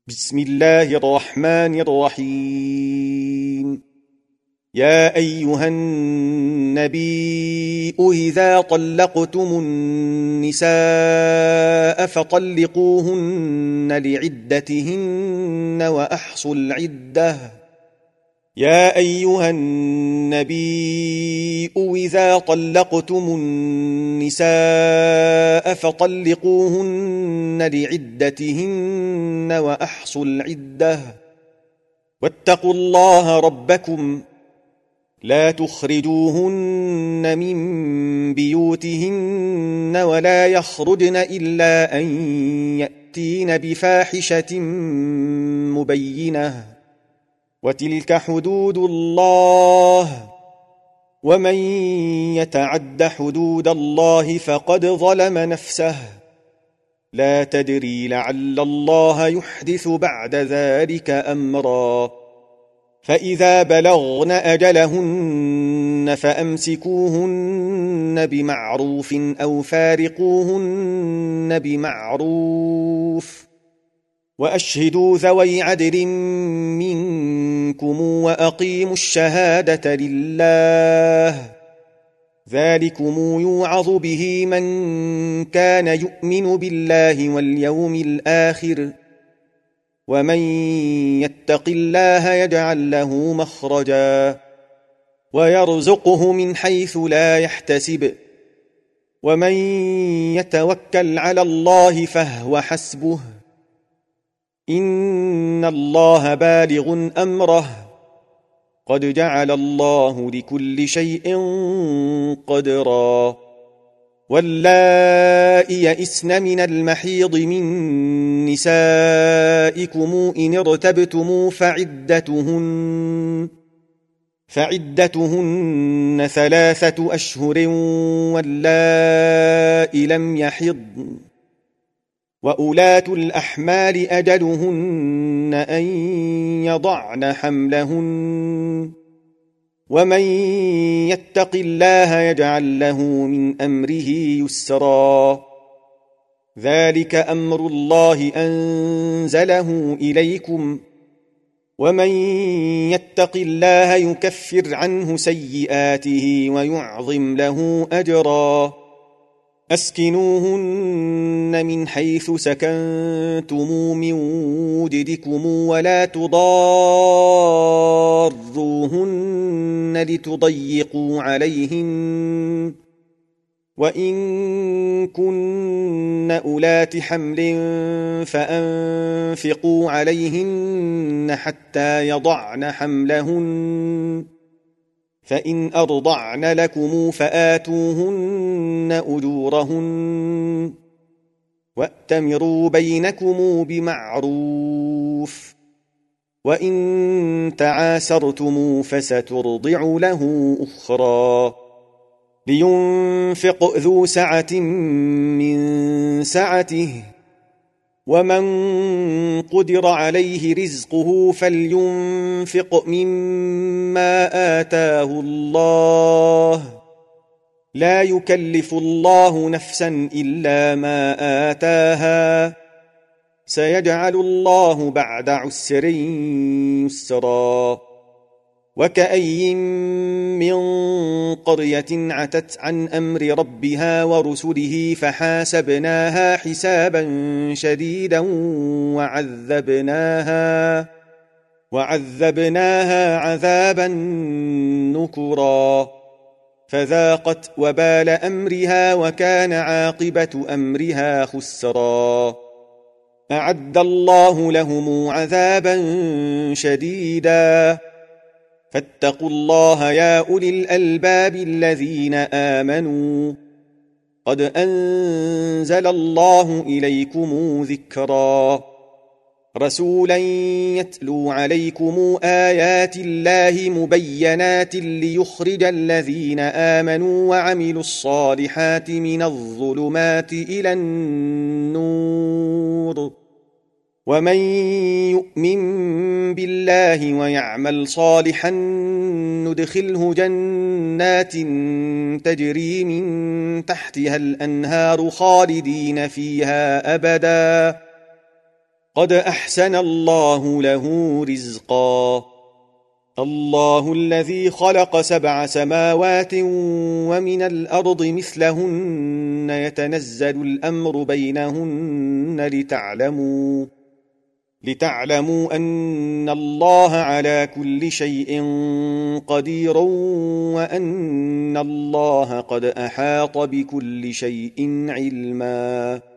بسم الله الرحمن الرحيم. يا أيها النبي إذا طلقتم النساء فطلقوهن لعدتهن وأحصوا العدة. يا أيها النبي إذا طلقتم النساء فطلقوهن لعدتهن وأحصوا العدة واتقوا الله ربكم لا تخرجوهن من بيوتهن ولا يخرجن إلا أن يأتين بفاحشة مبينة وتلك حدود الله ومن يتعد حدود الله فقد ظلم نفسه لا تدري لعل الله يحدث بعد ذلك أمرا. فإذا بلغن أجلهن فأمسكوهن بمعروف أو فارقوهن بمعروف وأشهدوا ذوي عدل منكم وأقيموا الشهادة لله ذلكم يوعظ به من كان يؤمن بالله واليوم الآخر ومن يتق الله يجعل له مخرجا ويرزقه من حيث لا يحتسب ومن يتوكل على الله فهو حسبه إن الله بالغ أمره قد جعل الله لكل شيء قدرا. واللائي يئسن من المحيض من نسائكم إن ارتبتم فعدتهن 3 أشهر واللائي لم يحضن وأولاة الأحمال أجلهن أن يضعن حملهن ومن يتق الله يجعل له من أمره يسرا. ذلك أمر الله أنزله إليكم ومن يتق الله يكفر عنه سيئاته ويعظم له أجرا. أسكنوهن من حيث سكنتم من وجدكم ولا تضاروهن لتضيقوا عليهن وإن كن أولات حمل فأنفقوا عليهن حتى يضعن حملهن فإن أرضعن لكم فآتوهن أجورهن وأتمروا بينكم بمعروف وإن تعاسرتم فسترضع له أخرى. لينفق ذو سعة من سعته ومن قدر عليه رزقه فلينفق مما آتاه الله لا يكلف الله نفسا إلا ما آتاها سيجعل الله بعد عسر يسرا. وكأي من قرية عتت عن أمر ربها ورسله فحاسبناها حسابا شديدا وعذبناها عذابا نكرا فذاقت وبال أمرها وكان عاقبة أمرها خسرا. أعد الله لهم عذابا شديدا فاتقوا الله يا أولي الألباب الذين آمنوا قد أنزل الله إليكم ذكرا. رسولا يتلو عليكم آيات الله مبينات ليخرج الذين آمنوا وعملوا الصالحات من الظلمات إلى النور ومن يؤمن بالله ويعمل صالحا ندخله جنات تجري من تحتها الأنهار خالدين فيها أبدا قد أحسن الله له رزقا الله الذي خلق 7 سماوات ومن الأرض مثلهن يتنزل الأمر بينهن لتعلموا أن الله على كل شيء قدير وأن الله قد أحاط بكل شيء علما